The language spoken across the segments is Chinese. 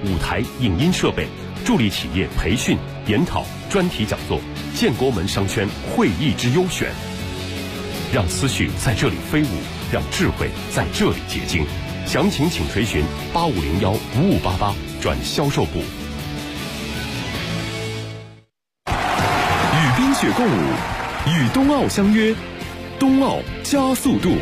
舞台、影音设备，助力企业培训、研讨、专题讲座，建国门商圈会议之优选。让思绪在这里飞舞，让智慧在这里结晶。详情请垂询8501-5588转销售部。 与冰雪共舞，与冬奥相约，冬奥加速度。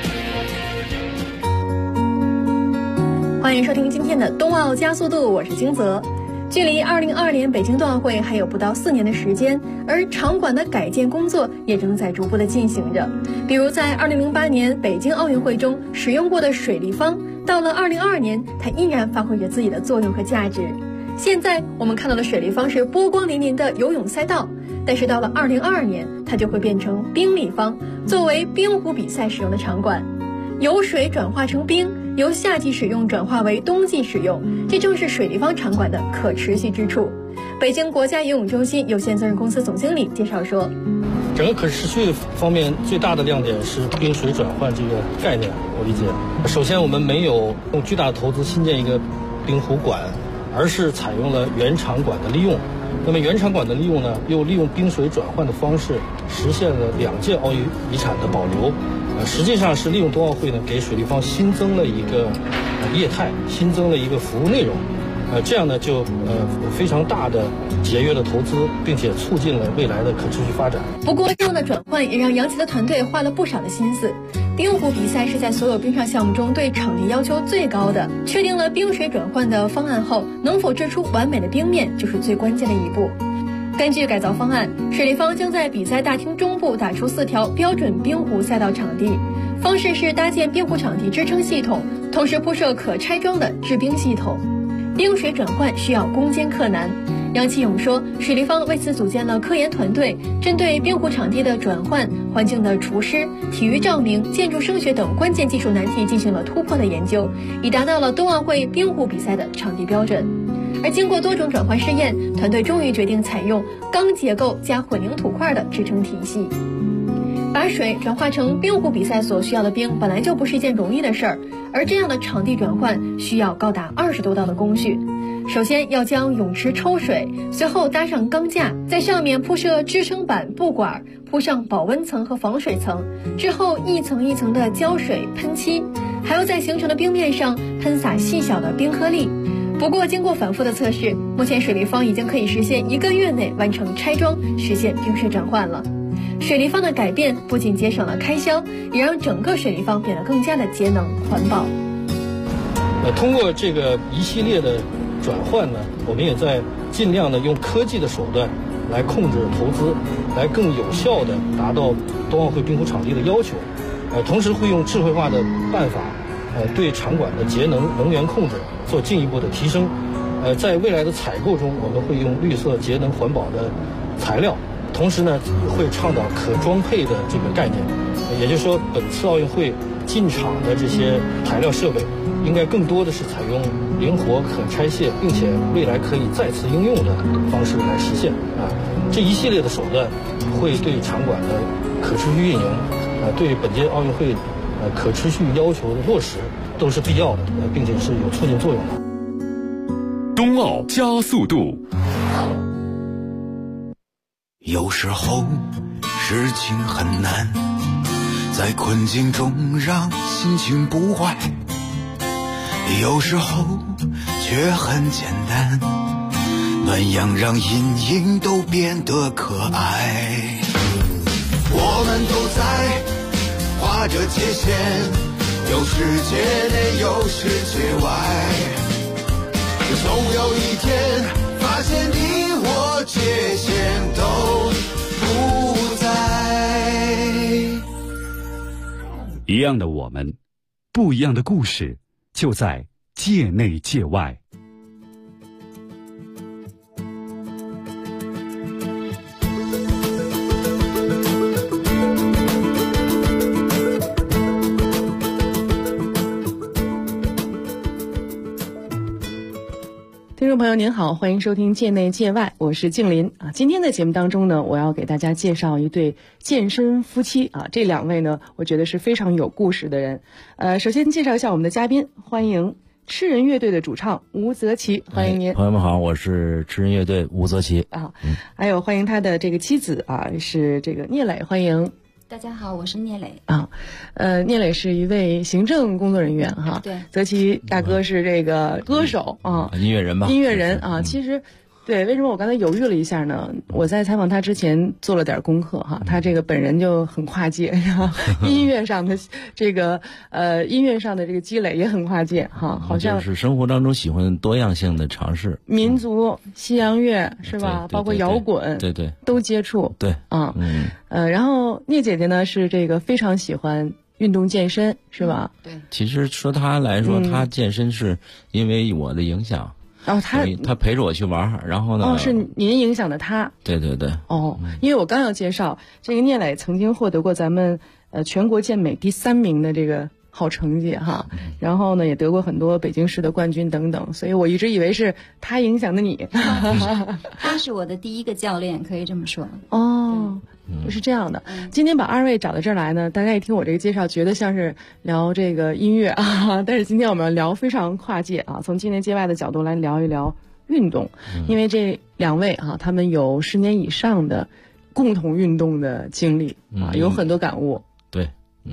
欢迎收听今天的冬奥加速度，我是金泽。距离2022年北京冬奥会还有不到4年的时间，而场馆的改建工作也正在逐步的进行着。比如在2008年北京奥运会中使用过的水立方，到了2022年，它依然发挥着自己的作用和价值。现在我们看到的水立方是波光粼粼的游泳赛道，但是到了2022年，它就会变成冰立方，作为冰壶比赛使用的场馆。由水转化成冰，由夏季使用转化为冬季使用，这正是水立方场馆的可持续之处。北京国家游泳中心有限责任公司总经理介绍说， 整个可持续方面最大的亮点是冰水转换这个概念，我理解。首先我们没有用巨大的投资新建一个冰壶馆，而是采用了原场馆的利用。那么原场馆的利用呢，又利用冰水转换的方式实现了2届奥运遗产的保留。实际上是利用冬奥会呢，给水立方新增了一个业态，新增了一个服务内容。这样呢就非常大的节约了投资，并且促进了未来的可持续发展。 不过这样的转换也让杨琦的团队花了不少的心思。冰壶比赛是在所有冰上项目中对场地要求最高的，确定了冰水转换的方案后，能否制出完美的冰面就是最关键的一步。根据改造方案，水立方将在比赛大厅中部打出4条标准冰壶赛道场地，方式是搭建冰壶场地支撑系统，同时铺设可拆装的制冰系统。冰水转换需要攻坚克难。杨启勇说，水立方为此组建了科研团队，针对冰壶场地的转换、环境的除湿、体育照明、建筑声学等关键技术难题进行了突破的研究，以达到了冬奥会冰壶比赛的场地标准。而经过多种转换试验，团队终于决定采用钢结构加混凝土块的支撑体系。把水转化成冰壶比赛所需要的冰本来就不是一件容易的事儿，而这样的场地转换需要高达20多道的工序。首先要将泳池抽水，随后搭上钢架，在上面铺设支撑板、布管，铺上保温层和防水层，之后一层一层的浇水喷漆，还要在形成的冰面上喷洒细小的冰颗粒。不过经过反复的测试，目前水立方已经可以实现1个月内完成拆装，实现冰水转换了。水立方的改变不仅节省了开销，也让整个水立方变得更加的节能环保。 通过这个一系列的转换呢，我们也在尽量的用科技的手段来控制投资，来更有效的达到冬奥会冰壶场地的要求。同时会用智慧化的办法，对场馆的节能能源控制做进一步的提升。在未来的采购中，我们会用绿色、节能、环保的材料，同时呢会倡导可装配的这个概念。也就是说，本次奥运会进场的这些材料设备，应该更多的是采用灵活、可拆卸，并且未来可以再次应用的方式来实现。这一系列的手段会对场馆的可持续运营，对本届奥运会可持续要求的落实都是必要的，并且是有促进作用的。 冬奥加速度。 有时候事情很难，在困境中让心情不坏，有时候却很简单，暖阳让阴影都变得可爱。我们都在画着界限，有世界内有世界外，总有一天发现你我界限都不在。 一样的我们，不一样的故事，就在界内界外。 听众朋友您好，欢迎收听界内界外，我是静林啊。今天的节目当中呢，我要给大家介绍一对健身夫妻啊。这两位呢，我觉得是非常有故事的人。首先介绍一下我们的嘉宾，欢迎痴人乐队的主唱吴泽奇，欢迎您。 朋友们好，我是痴人乐队吴泽奇啊。还有欢迎他的这个妻子啊，是这个聂磊，欢迎。 大家好，我是聂磊啊。聂磊是一位行政工作人员哈。 对。 泽奇大哥是这个歌手啊， 音乐人吧。 音乐人啊，其实。对，为什么我刚才犹豫了一下呢？我在采访他之前做了点功课哈，他这个本人就很跨界，音乐上的这个音乐上的这个积累也很跨界哈，好像就是生活当中喜欢多样性的尝试， 民族、西洋乐是吧？包括摇滚， 对， 都接触。 对啊，然后聂姐姐呢是这个非常喜欢运动健身是吧？ 对， 其实说她来说，她健身是因为我的影响。他陪着我去玩，然后呢？ 是您影响的他。 对。 因为我刚要介绍这个聂磊曾经获得过咱们全国健美第3名的这个好成绩哈，然后呢也得过很多北京市的冠军等等，所以我一直以为是他影响的你。 他是我的第一个教练，可以这么说。 就是这样的。今天把2位找到这儿来呢，大家一听我这个介绍，觉得像是聊这个音乐啊，但是今天我们要聊非常跨界啊，从境内界外的角度来聊一聊运动，因为这2位啊，他们有10年以上的共同运动的经历啊，有很多感悟。 对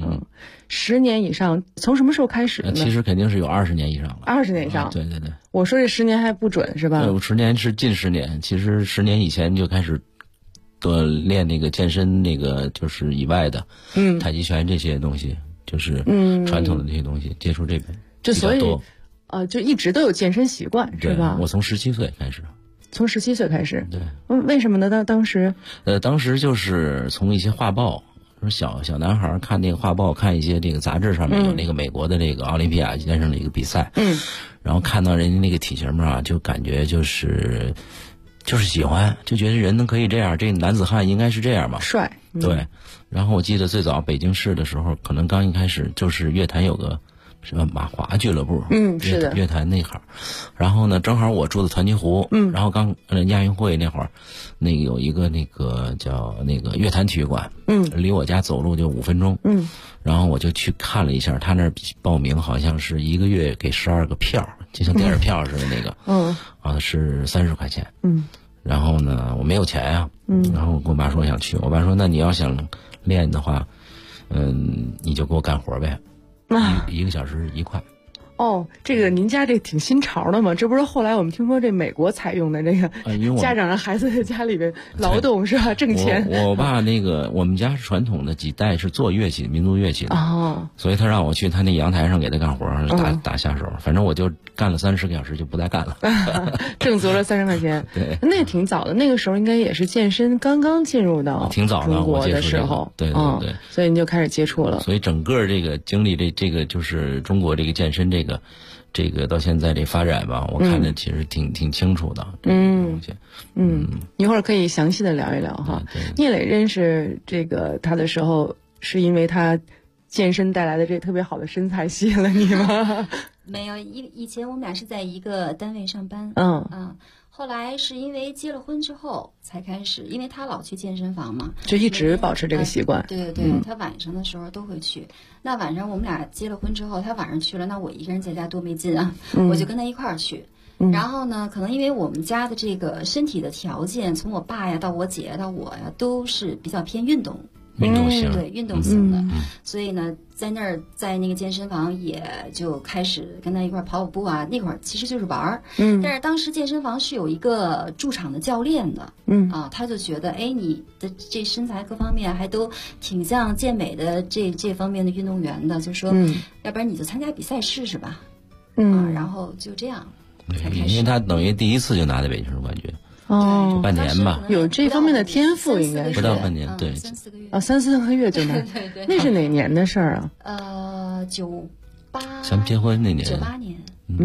，10年以上，从什么时候开始呢？ 其实肯定是有20年以上了。 20年以上， 对。 我说这10年还不准是吧 ？10年是近10年，其实10年以前就开始多练那个健身，那个就是以外的，太极拳这些东西，就是传统的这些东西，接触这边就所以就一直都有健身习惯是吧？ 我从17岁开始。 从17岁开始。 对。 为什么呢？当时当时就是从一些画报。小男孩看那个画报，看一些这个杂志上面有那个美国的这个奥林匹亚先生的一个比赛，然后看到人家那个体型嘛，就感觉就是喜欢，就觉得人能可以这样，这男子汉应该是这样嘛， 帅。 对。然后我记得最早北京市的时候，可能刚一开始就是乐坛有个什么马华俱乐部， 是的， 乐坛那行。然后呢，正好我住的团结湖，然后刚亚运会那会儿，那个有一个那个叫那个乐坛体育馆，离我家走路就5分钟，然后我就去看了一下，他那儿报名好像是1个月给12个票，就像电影票似的那个，是30块钱，然后呢我没有钱呀，然后我跟我爸说我想去，我爸说那你要想练的话，你就给我干活呗。1个小时1块。 这个您家这挺新潮的嘛？这不是后来我们听说这美国采用的这个家长让孩子在家里边劳动是吧？挣钱。 我爸那个我们家是传统的几代是做乐器，民族乐器的，所以他让我去他那阳台上给他干活，打下手，反正我就干了30个小时就不再干了， 挣足了30块钱。 对， 那也挺早的，那个时候应该也是健身刚刚进入到挺早的中国的时候， 对， 所以你就开始接触了。 所以整个这个经历这个就是中国这个健身这个到现在这发展吧，我看着其实挺清楚的。 一会儿可以详细的聊一聊哈。聂磊认识这个他的时候，是因为他健身带来的这特别好的身材吸引了你吗？ 没有，以前我们俩是在一个单位上班，后来是因为结了婚之后才开始，因为他老去健身房嘛， 就一直保持这个习惯。 对，他晚上的时候都会去。那晚上我们俩结了婚之后，他晚上去了，那我一个人在家多没劲啊，我就跟他一块儿去。然后呢，可能因为我们家的这个身体的条件，从我爸呀到我姐呀到我呀，都是比较偏运动型， 对，运动型的，所以呢，在那个健身房也就开始跟他一块跑步啊。那会儿其实就是玩儿，但是当时健身房是有一个驻场的教练的，他就觉得，你的这身材各方面还都挺像健美的这方面的运动员的，就说，要不然你就参加比赛试试吧，然后就这样才开始。 因为他等于第一次就拿的北京市冠军。就半年吧， 有这方面的天赋，应该是不到半年，对 ，3-4个月 3-4个月就拿， 对， 那是哪年的事儿啊？98， 咱们结婚那年 ，98年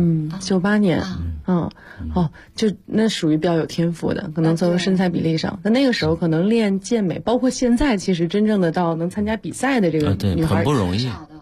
，98年，就那属于比较有天赋的，可能从身材比例上，但那个时候可能练健美，包括现在其实真正的到能参加比赛的这个女孩很不容易，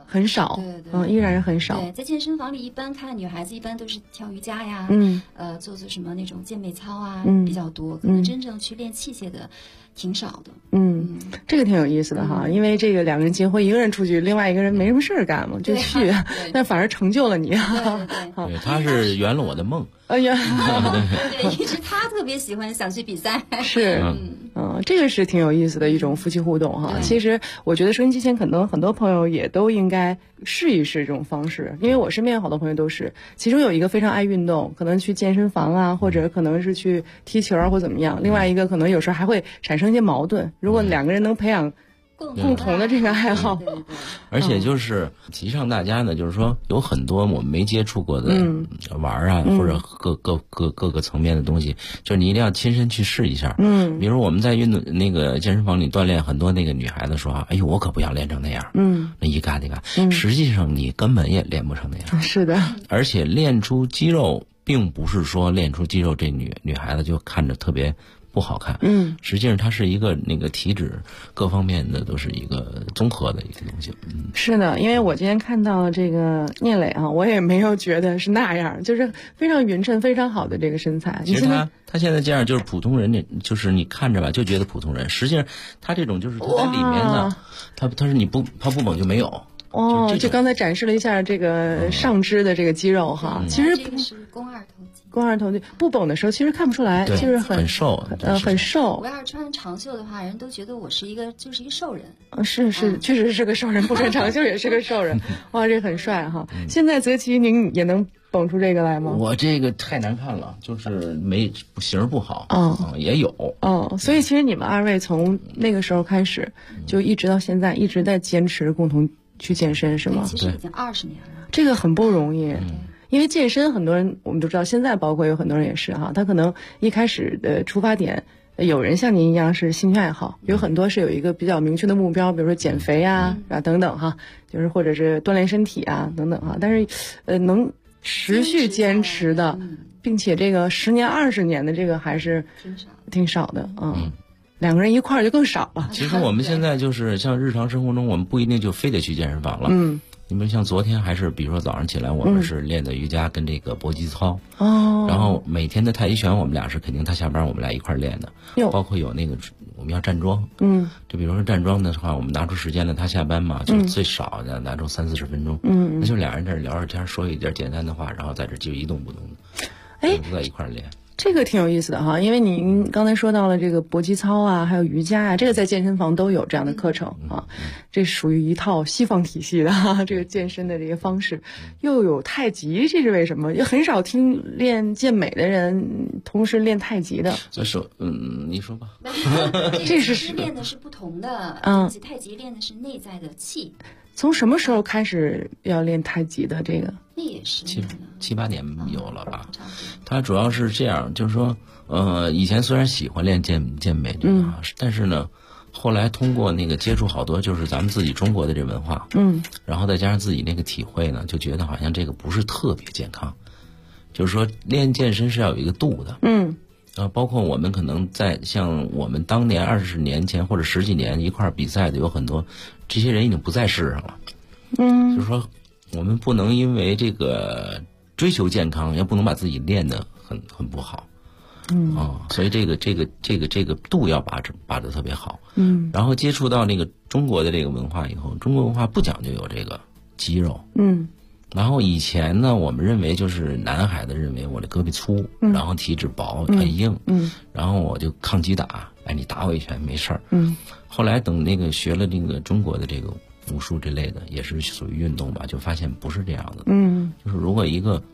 很少， 对， 依然是很少。 对，在健身房里一般看女孩子一般都是跳瑜伽呀，做什么那种健美操啊，比较多，可能真正去练器械的挺少的。 这个挺有意思的哈，因为这个两个人结婚，一个人出去，另外一个人没什么事儿干嘛，就去，但反而成就了你。 对， 他是圆了我的梦。 哎呀， 对，一直他特别喜欢想去比赛。 是，这个是挺有意思的一种夫妻互动哈。其实我觉得收音机前可能很多朋友也都应该试一试这种方式，因为我身边有好多朋友都是，其中有一个非常爱运动，可能去健身房啊，或者可能是去踢球或怎么样，另外一个可能有时候还会产生一些矛盾。如果两个人能培养共同的这个爱好， 而且就是提倡大家呢，就是说有很多我们没接触过的玩啊，或者各个层面的东西，就是你一定要亲身去试一下。比如我们在运动那个健身房里锻炼，很多那个女孩子说哎呦我可不想练成那样，那一嘎一嘎，实际上你根本也练不成那样。 是的， 而且练出肌肉，并不是说练出肌肉这女孩子就看着特别不好看，实际上它是一个那个体脂各方面的都是一个综合的一个东西。 是的，因为我今天看到这个聂磊啊，我也没有觉得是那样，就是非常匀称、非常好的这个身材。 其实他现在这样就是普通人，就是你看着吧就觉得普通人，实际上他这种就是他在里面呢，他是他不猛就没有。 就刚才展示了一下这个上肢的这个肌肉哈，其实这个是肱二头肌。 肱二头肌不绷的时候其实看不出来，就是很瘦， 很瘦。 我要是穿长袖的话，人都觉得我是一个瘦人。 是，确实是个瘦人，不穿长袖也是个瘦人。哇，这很帅哈！现在泽奇您也能绷出这个来吗？ 我这个太难看了，就是型不好。也有。 所以其实你们二位从那个时候开始，就一直到现在一直在坚持共同去健身是吗？ 其实已经20年了。 这个很不容易。因为健身很多人我们都知道，现在包括有很多人也是哈，他可能一开始的出发点，有人像您一样是兴趣爱好，有很多是有一个比较明确的目标，比如说减肥啊等等哈，就是或者是锻炼身体啊等等哈，但是能持续坚持的，并且这个10年20年的这个还是挺少的两个人一块儿就更少了。 其实我们现在就是像日常生活中，我们不一定就非得去健身房了。你们像昨天还是比如说早上起来我们是练的瑜伽跟这个搏击操，然后每天的太极拳我们俩是肯定他下班我们俩一块练的，包括有那个我们要站桩，就比如说站桩的话，我们拿出时间来，他下班嘛，就最少的拿出30-40分钟，那就俩人在这聊着天，说一点简单的话，然后在这就一动不动的，不在一块练。 这个挺有意思的哈，因为您刚才说到了这个搏击操啊，还有瑜伽啊，这个在健身房都有这样的课程啊，这属于一套西方体系的这个健身的这个方式，又有太极，这是为什么？也很少听练健美的人同时练太极的。 所以说，你说吧。 这是练的是不同的，太极练的是内在的气。 从什么时候开始要练太极的这个？ 那也是 7-8年有了吧？它主要是这样，就是说，以前虽然喜欢练健美这个，但是呢，后来通过那个接触好多就是咱们自己中国的这文化，然后再加上自己那个体会呢，就觉得好像这个不是特别健康。就是说，练健身是要有一个度的。包括我们可能在像我们当年20年前或者10几年一块儿比赛的有很多，这些人已经不在世上了。就是说，我们不能因为这个追求健康，也不能把自己练得很不好。所以这个度要把得特别好。然后接触到那个中国的这个文化以后，中国文化不讲究有这个肌肉。然后以前呢，我们认为就是男孩子认为我的胳膊粗，然后体脂薄很硬，然后我就抗击打，你打我一拳没事儿。后来等那个学了那个中国的这个武术这类的，也是属于运动吧，就发现不是这样的。就是如果一个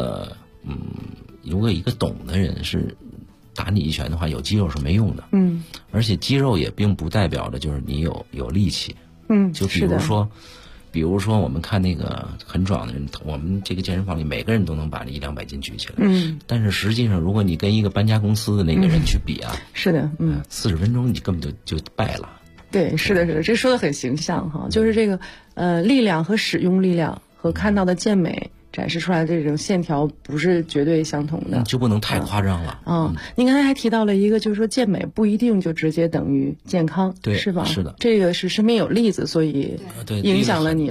懂的人是打你一拳的话，有肌肉是没用的。而且肌肉也并不代表着就是你有力气。就比如说我们看那个很壮的人，我们这个健身房里每个人都能把这100-200斤举起来。但是实际上如果你跟一个搬家公司的那个人去比啊， 是的 ，40分钟你根本就败了。 对，是的，这说的很形象哈，就是这个力量和使用力量和看到的健美展示出来的这种线条不是绝对相同的， 就不能太夸张了。 您刚才还提到了一个，就是说健美不一定就直接等于健康， 对， 是吧？ 是的， 这个是身边有例子，所以影响了你们。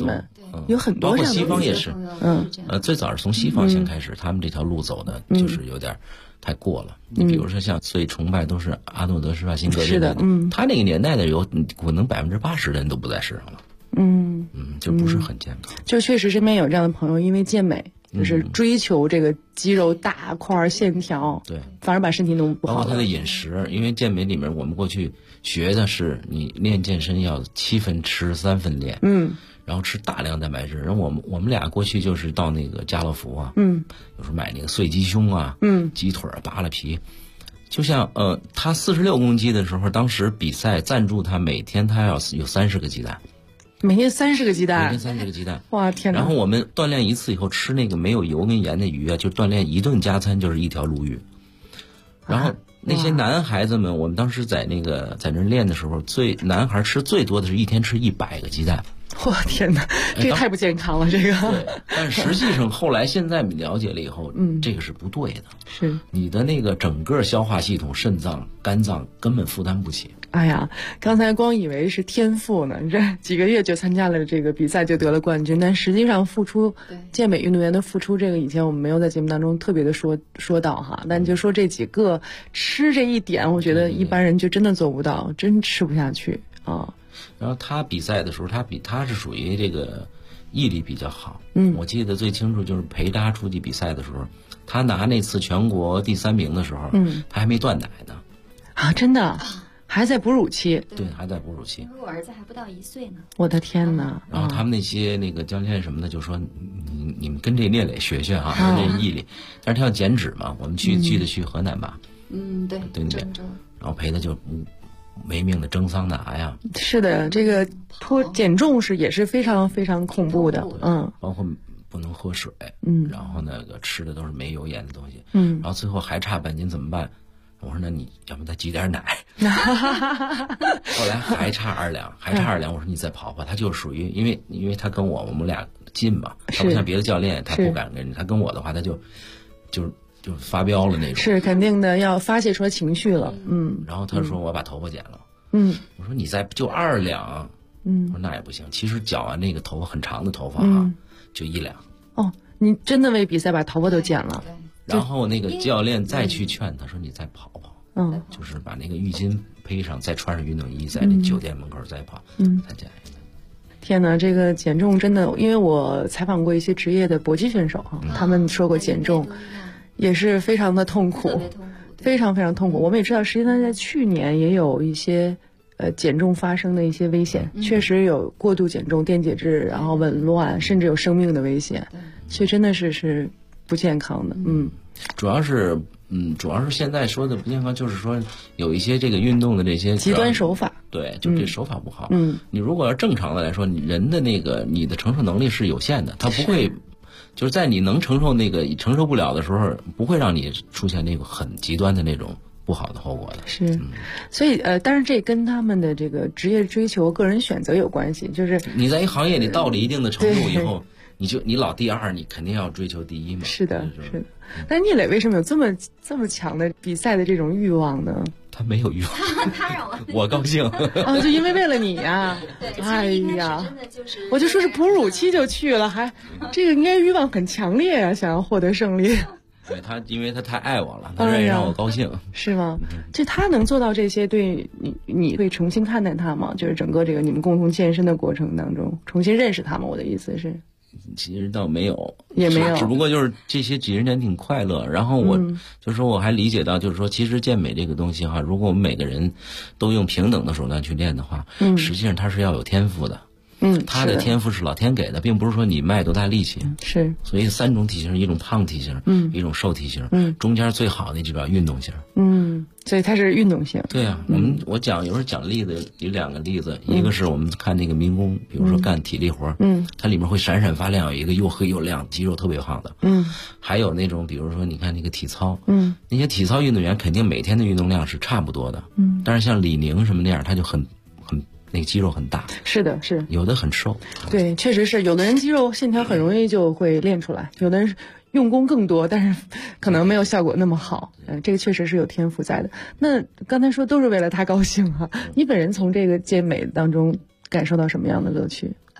有很多这样的， 包括西方也是，最早是从西方先开始，他们这条路走的就是有点太过了。你比如说像最崇拜都是阿诺德施瓦辛格这个，他那个年代的有可能80%的人都不在世上了，就不是很健康。 就确实身边有这样的朋友，因为健美。就是追求这个肌肉大块线条， 对， 反而把身体弄不好。 包括他的饮食，因为健美里面我们过去学的是，你练健身要7分吃3分练，然后吃大量蛋白质。然后我们俩过去就是到那个家乐福啊，有时候买那个碎鸡胸啊，鸡腿扒了皮，就像他46公斤的时候，当时比赛赞助他每天他要有30个鸡蛋。 每天30个鸡蛋， 每天30个鸡蛋， 哇天哪！ 然后我们锻炼一次以后吃那个没有油跟盐的鱼啊，就锻炼一顿加餐就是一条鲈鱼。然后那些男孩子们，我们当时在那练的时候，男孩吃最多的是一天吃100个鸡蛋。 我天哪，这个太不健康了，这个。 对，但是实际上后来现在了解了以后，这个是不对的。 是你的那个整个消化系统、肾脏、肝脏根本负担不起。 哎呀，刚才光以为是天赋呢，你这几个月就参加了这个比赛就得了冠军，但实际上付出健美运动员的付出，这个以前我们没有在节目当中特别的说到哈，但就说这几个吃这一点，我觉得一般人就真的做不到，真吃不下去啊。 然后他比赛的时候，他是属于这个毅力比较好。我记得最清楚就是陪他出去比赛的时候，他拿那次全国第3名的时候，他还没断奶呢。 啊，真的。还在哺乳期， 对，还在哺乳期。 我儿子还不到1岁呢。 我的天哪！ 然后他们那些那个教练什么的就说：“你们跟这聂磊学学啊，这毅力。”但是他要减脂嘛，我们去河南吧。 对那边，然后陪他就没命的蒸桑拿呀。 是的，这个减重也是非常非常恐怖的， 包括不能喝水，然后那个吃的都是没油盐的东西，然后最后还差半斤怎么办？我说那你要不再挤点奶。后来还差2两，我说你再跑跑。他就属于因为他跟我们俩近嘛，他不像别的教练，他不敢跟你。他跟我的话，他就发飙了那种。 是肯定的，要发泄出来情绪了。 然后他说我把头发剪了。我说你就2两。我说那也不行。其实绞完那个头发很长的头发啊，就1两。 哦，你真的为比赛把头发都剪了？ 然后那个教练再去劝他说：“你再跑跑，就是把那个浴巾披上，再穿上运动衣，在那酒店门口再跑，再减。” 天哪，这个减重真的，因为我采访过一些职业的搏击选手他们说过减重也是非常的痛苦，非常非常痛苦。我们也知道，实际上在去年也有一些减重发生的一些危险，确实有过度减重、电解质，然后紊乱，甚至有生命的危险，所以真的是不健康的。 主要是现在说的不健康，就是说有一些这个运动的这些极端手法， 对，就这手法不好。你如果要正常的来说，人的那个你的承受能力是有限的，它不会就是在你能承受不了的时候，不会让你出现那个很极端的那种不好的后果的。 是，所以当然这跟他们的这个职业追求、个人选择有关系。就是你在一行业里到了一定的程度以后，你老第2，你肯定要追求第1嘛。 是的，是的。但聂磊为什么有这么强的比赛的这种欲望呢？ 他没有欲望， 他让我高兴。 就因为为了你呀！哎呀，我就说是哺乳期就去了，还这个应该欲望很强烈啊，想要获得胜利。 对他，因为他太爱我了，他愿意让我高兴， 是吗？就他能做到这些，对你会重新看待他吗？就是整个这个你们共同健身的过程当中，重新认识他吗？我的意思是。 其实倒没有， 也没有， 只不过就是这些几十年挺快乐。然后我就是说，我还理解到，就是说，其实健美这个东西哈，如果我们每个人都用平等的手段去练的话，实际上它是要有天赋的。他的天赋是老天给的，并不是说你卖多大力气。 是， 所以3种体型，一种胖体型，一种瘦体型，中间最好的就叫运动型。 所以它是运动型。 对啊，我有时候讲例子，有2个例子，一个是我们看那个民工，比如说干体力活，它里面会闪闪发亮，有一个又黑又亮，肌肉特别胖的。还有那种比如说你看那个体操，那些体操运动员肯定每天的运动量是差不多的，但是像李宁什么那样，他就很那个肌肉很大。是的，是有的很瘦。对，确实是有的人肌肉线条很容易就会练出来，有的人用功更多，但是可能没有效果那么好。这个确实是有天赋在的。那刚才说都是为了他高兴啊，你本人从这个健美当中感受到什么样的乐趣？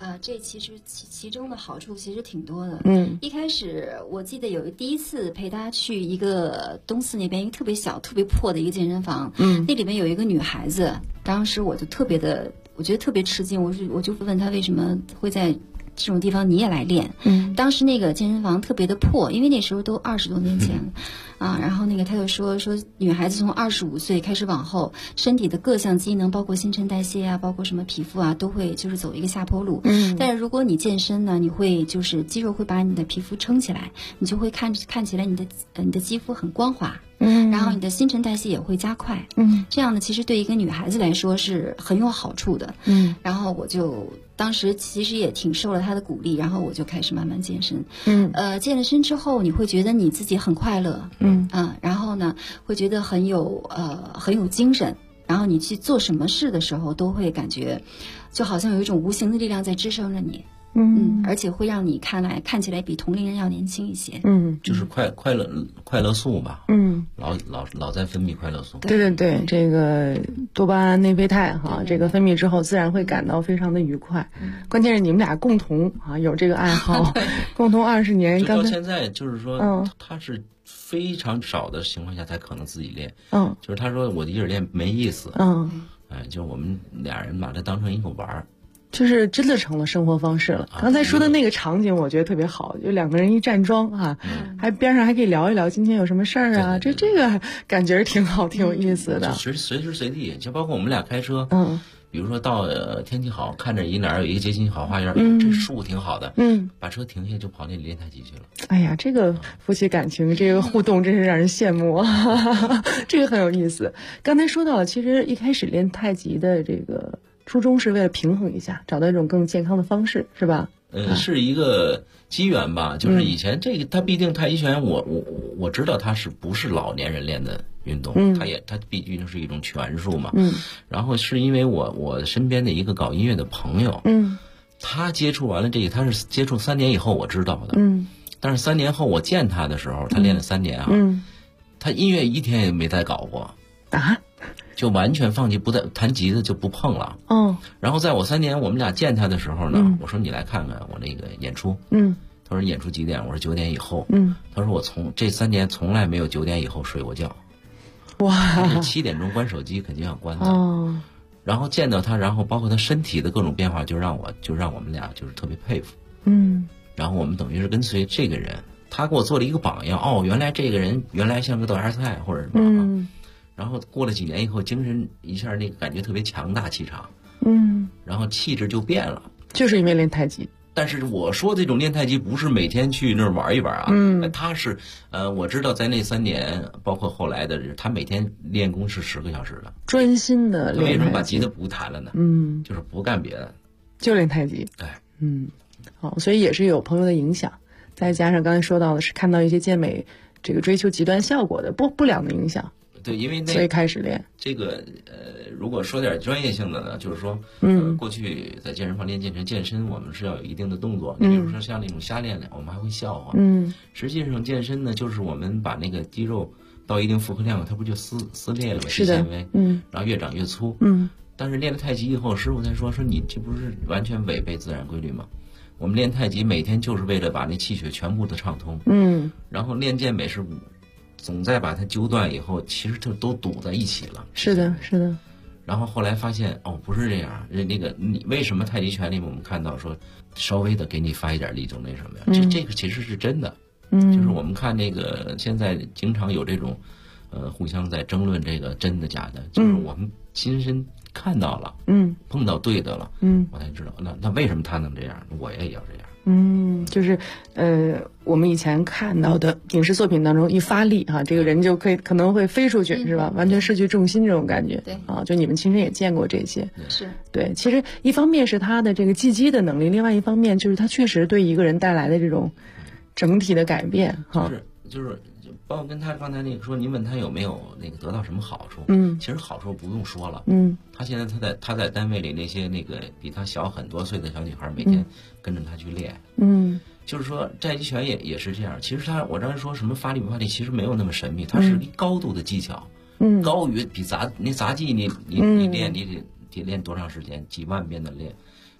这其实其中的好处其实挺多的。一开始我记得有第一次陪他去一个东四那边一个特别小、特别破的一个健身房，那里面有一个女孩子，当时我就我觉得特别吃惊，我就问他为什么会在这种地方你也来练。当时那个健身房特别的破，因为那时候都20多年前了。然后他就说女孩子从25岁开始往后，身体的各项机能，包括新陈代谢啊，包括什么皮肤啊，都会就是走一个下坡路。但是如果你健身呢，你会就是肌肉会把你的皮肤撑起来，你就会看起来你的肌肤很光滑。然后你的新陈代谢也会加快。这样呢，其实对一个女孩子来说是很有好处的。然后我就当时其实也挺受了她的鼓励，然后我就开始慢慢健身。健了身之后，你会觉得你自己很快乐。然后呢，会觉得很有精神。然后你去做什么事的时候，都会感觉就好像有一种无形的力量在支撑着你。而且会让你看起来比同龄人要年轻一些。 就是快乐素吧。老在分泌快乐素。 对对对，这个多巴胺、内啡肽这个分泌之后，自然会感到非常的愉快。关键是你们俩共同有这个爱好，共同20年。 就到现在，就是说，他是非常少的情况下才可能自己练。就是他说我一人练没意思。就我们俩人把它当成一个玩儿。 就是真的成了生活方式了。刚才说的那个场景，我觉得特别好，就2个人一站桩还边上还可以聊一聊今天有什么事儿啊。这个感觉挺好，挺有意思的。 随时随地，就包括我们俩开车，比如说到天气好，看着哪儿有一个街心好花园，这树挺好的，把车停下就跑那里练太极去了。 哎呀，这个夫妻感情，这个互动真是让人羡慕。这个很有意思。刚才说到了，其实一开始练太极的这个初衷是为了平衡一下，找到一种更健康的方式，是吧？ 是一个机缘吧。就是以前这个，它毕竟太极拳，我知道它不是老年人练的运动，它毕竟是一种拳术嘛。然后是因为我身边的一个搞音乐的朋友，他接触完了这个，他是接触3年以后我知道的。但是3年后我见他的时候，他练了3年他音乐一天也没再搞过就完全放弃，不再弹吉他就不碰了。然后在我3年我们俩见他的时候呢，我说你来看看我那个演出。他说演出几点？我说9点以后。他说我这3年从来没有9点以后睡过觉。 哇 ！7点钟关手机肯定要关的。然后见到他，然后包括他身体的各种变化，就让我们俩就是特别佩服。然后我们等于是跟随这个人，他给我做了一个榜样。原来这个人原来像个豆芽菜或者什么。然后过了几年以后，精神一下那个感觉特别强大，气场。然后气质就变了， 就是因为练太极。 但是我说这种练太极不是每天去那儿玩一玩他是我知道在那3年，包括后来的他每天练功是10个小时的， 专心的练。 为什么把吉他不弹了呢？就是不干别的， 就练太极。好，所以也是有朋友的影响，再加上刚才说到的是看到一些健美这个追求极端效果的不良的影响。 对，因为所以开始练这个如果说点专业性的呢，就是说过去在健身房练健身，我们是要有一定的动作。你比如说像那种瞎练我们还会笑话。实际上健身呢，就是我们把那个肌肉到一定负荷量，它不就撕裂了吗？ 是的。 纤维，然后越长越粗。但是练了太极以后，师傅才说你这不是完全违背自然规律吗？我们练太极每天就是为了把那气血全部的畅通。然后练健美是总在把它揪断以后，其实它都堵在一起了。 是的，是的。 然后后来发现不是这样。那个你为什么太极拳里面我们看到说稍微的给你发一点力就那什么呀？这个其实是真的。就是我们看那个现在经常有这种互相在争论这个真的假的，就是我们亲身看到了，碰到对的了，我才知道那为什么他能这样，我也要这样。 就是我们以前看到的影视作品当中，一发力这个人就可能会飞出去，是吧？完全失去重心这种感觉。 对就你们亲身也见过这些。 是对，其实一方面是他的这个技击的能力，另外一方面就是他确实对一个人带来的这种整体的改变。 就是包括跟他刚才那个说，您问他有没有那个得到什么好处？其实好处不用说了。他现在他在单位里那些那个比他小很多岁的小女孩，每天跟着他去练。就是说太极拳也是这样。其实我刚才说什么发力不发力，其实没有那么神秘，它是一高度的技巧。高于比杂技你练你得练多长时间，几万遍的练。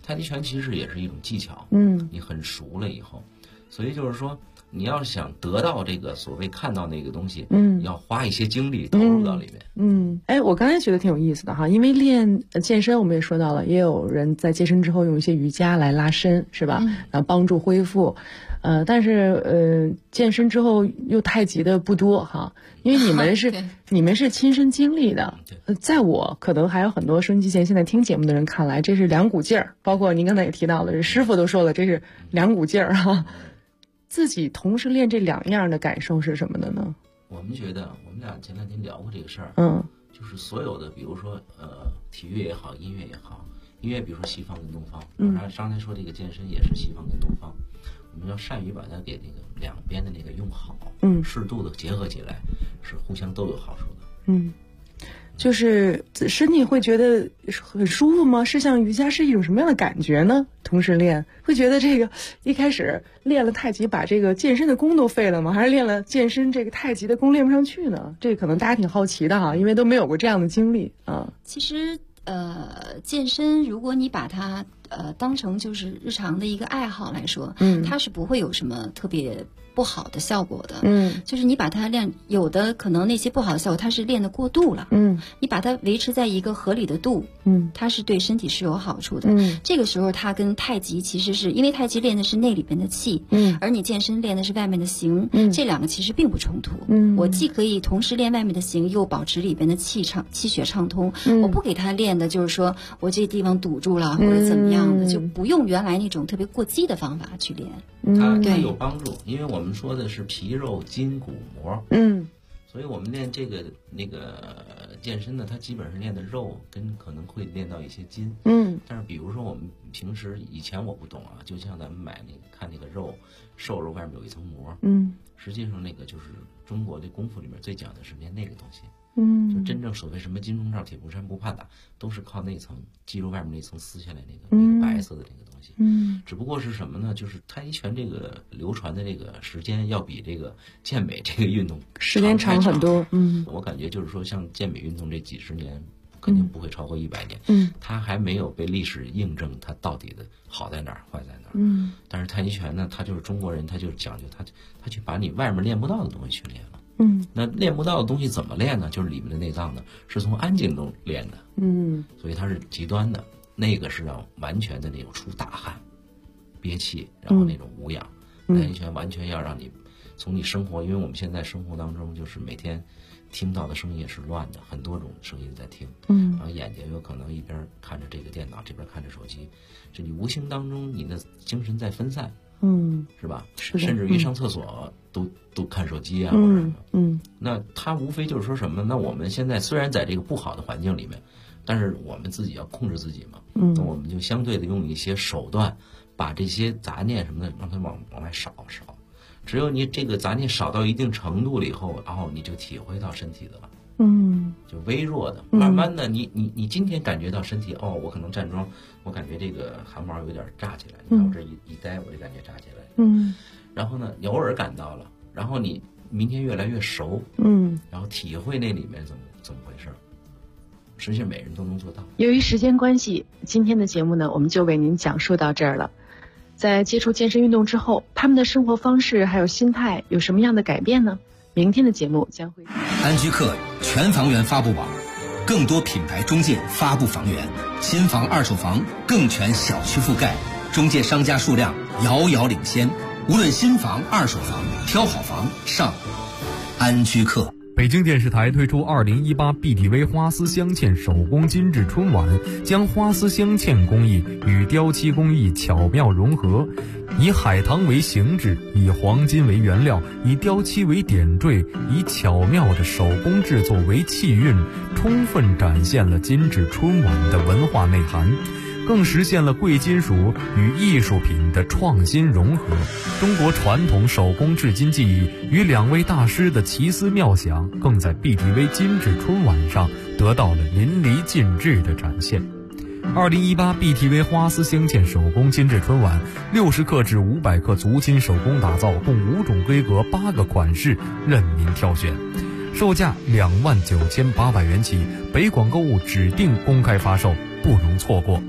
太极拳其实也是一种技巧，你很熟了以后，所以就是说，你要想得到这个所谓看到那个东西，要花一些精力投入到里面。 哎，我刚才觉得挺有意思的哈，因为练健身我们也说到了，也有人在健身之后用一些瑜伽来拉伸，是吧？然后帮助恢复。但是健身之后又太极的不多哈，因为你们是亲身经历的。在我可能还有很多收音机前现在听节目的人看来，这是两股劲儿。包括您刚才也提到了，师傅都说了，这是两股劲儿哈。自己同时练这两样的感受是什么的呢？ 我们觉得，我们俩前两天聊过这个事儿，就是所有的，比如说体育也好，音乐也好，音乐比如说西方跟东方，刚才说这个健身也是西方跟东方。我们要善于把它给那个两边的那个用好，适度的结合起来，是互相都有好处的。 就是身体会觉得很舒服吗？是像瑜伽是一种什么样的感觉呢？同时练会觉得这个一开始练了太极把这个健身的功都废了吗？还是练了健身这个太极的功练不上去呢？这个可能大家挺好奇的哈，因为都没有过这样的经历啊。 其实健身如果你把它当成就是日常的一个爱好来说，它是不会有什么特别不好的效果的。就是你把它练，有的可能那些不好的效果，它是练得过度了。你把它维持在一个合理的度，它是对身体是有好处的。这个时候它跟太极其实是因为太极练的是内里边的气，而你健身练的是外面的形，这两个其实并不冲突。我既可以同时练外面的形，又保持里边的气血畅通。我不给它练的就是说我这地方堵住了或者怎么样的，就不用原来那种特别过激的方法去练。 它有帮助，因为我们说的是皮肉筋骨膜，所以我们练这个那个健身呢，它基本上练的肉跟可能会练到一些筋，但是比如说我们平时以前我不懂啊，就像咱们买那个看那个肉，瘦肉外面有一层膜，实际上那个就是中国的功夫里面最讲的是练那个东西。就真正所谓什么金钟罩铁布衫不怕打，都是靠那层肌肉外面那层撕下来那个白色的那个东西。只不过是什么呢？就是太极拳这个流传的这个时间要比这个健美这个运动时间长很多。 我感觉就是说，像健美运动这几十年，肯定不会超过100年。它还没有被历史印证它到底的好在哪儿，坏在哪儿。但是太极拳呢，它就是中国人，他就是讲究他去把你外面练不到的东西去练了。那练不到的东西怎么练呢？就是里面的内脏呢，是从安静中练的。所以它是极端的，那个是让完全的那种出大汗、憋气，然后那种无氧。太极拳完全要让你从你生活，因为我们现在生活当中就是每天听到的声音也是乱的，很多种声音在听。然后眼睛有可能一边看着这个电脑，这边看着手机，这你无形当中你的精神在分散。是吧？甚至于上厕所都看手机啊，或者什么。那它无非就是说什么？那我们现在虽然在这个不好的环境里面，但是我们自己要控制自己嘛。那我们就相对的用一些手段，把这些杂念什么的让它往外少。只有你这个杂念少到一定程度了以后，然后你就体会到身体的了。就微弱的，慢慢的，你今天感觉到身体我可能站桩，我感觉这个汗毛有点炸起来，你看我这一待，我就感觉炸起来。然后呢，你偶尔感到了，然后你明天越来越熟，然后体会那里面怎么回事，实际上每人都能做到。 由于时间关系，今天的节目呢，我们就为您讲述到这儿了。在接触健身运动之后，他们的生活方式还有心态有什么样的改变呢？明天的节目将会。 安居客全房源发布网，更多品牌中介发布房源，新房二手房更全小区覆盖，中介商家数量遥遥领先。无论新房二手房，挑好房上安居客。 北京电视台推出2018 BTV 花丝镶嵌手工精致春晚，将花丝镶嵌工艺与雕漆工艺巧妙融合，以海棠为形制，以黄金为原料，以雕漆为点缀，以巧妙的手工制作为气韵，充分展现了精致春晚的文化内涵，更实现了贵金属与艺术品的创新融合。中国传统手工制金技艺与2位大师的奇思妙想，更在 BTV 精致春晚上得到了淋漓尽致的展现。2018 BTV 花丝镶嵌手工精致春晚，60克至500克足金手工打造，共5种规格8个款式，任您挑选，售价29800元起，北广购物指定公开发售，不容错过。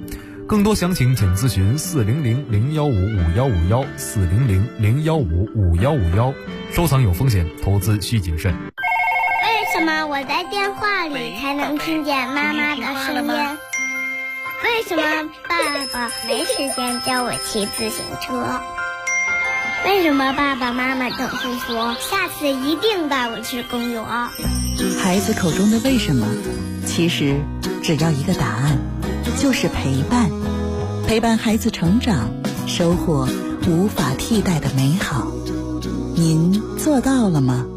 更多详情请咨询400-015-5151 400-015-5151。收藏有风险，投资需谨慎。 为什么我在电话里才能听见妈妈的声音？为什么爸爸没时间教我骑自行车？为什么爸爸妈妈总是说下次一定带我去公园？ 孩子口中的为什么，其实只要一个答案，就是陪伴。陪伴孩子成长，收获无法替代的美好。您做到了吗？